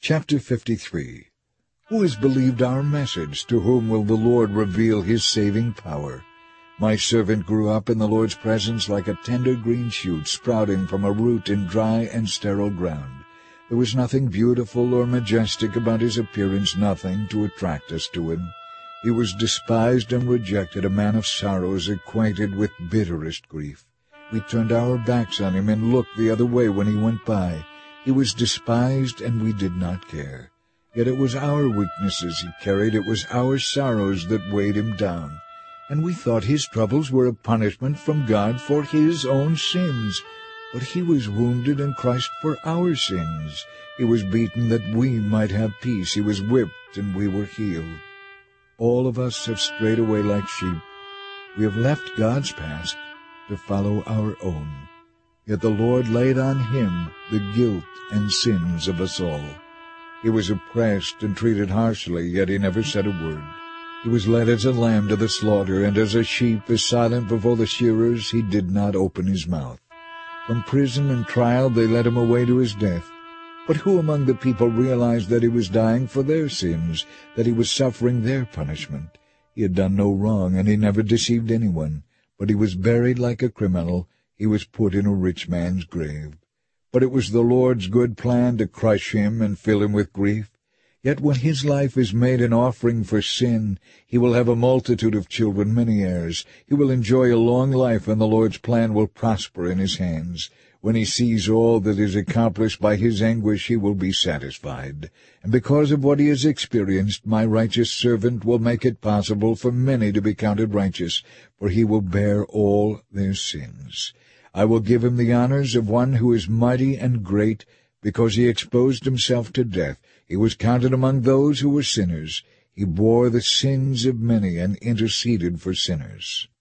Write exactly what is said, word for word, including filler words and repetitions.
Chapter fifty-three. Who has believed our message? To whom will the Lord reveal his saving power? My servant grew up in the Lord's presence like a tender green shoot sprouting from a root in dry and sterile ground. There was nothing beautiful or majestic about his appearance, nothing to attract us to him. He was despised and rejected, a man of sorrows, acquainted with bitterest grief. We turned our backs on him and looked the other way when he went by. He was despised, and we did not care. Yet it was our weaknesses he carried, it was our sorrows that weighed him down. And we thought his troubles were a punishment from God for his own sins. But he was wounded and crushed for our sins. He was beaten that we might have peace. He was whipped, and we were healed. All of us have strayed away like sheep. We have left God's path to follow our own. Yet the Lord laid on him the guilt and sins of us all. He was oppressed and treated harshly, yet he never said a word. He was led as a lamb to the slaughter, and as a sheep is silent before the shearers, he did not open his mouth. From prison and trial they led him away to his death. But who among the people realized that he was dying for their sins, that he was suffering their punishment? He had done no wrong, and he never deceived anyone. But he was buried like a criminal. He was put in a rich man's grave. But it was the Lord's good plan to crush him and fill him with grief. Yet when his life is made an offering for sin, he will have a multitude of children, many heirs. He will enjoy a long life, and the Lord's plan will prosper in his hands. When he sees all that is accomplished by his anguish, he will be satisfied. And because of what he has experienced, my righteous servant will make it possible for many to be counted righteous, for he will bear all their sins. I will give him the honors of one who is mighty and great, because he exposed himself to death. He was counted among those who were sinners. He bore the sins of many and interceded for sinners.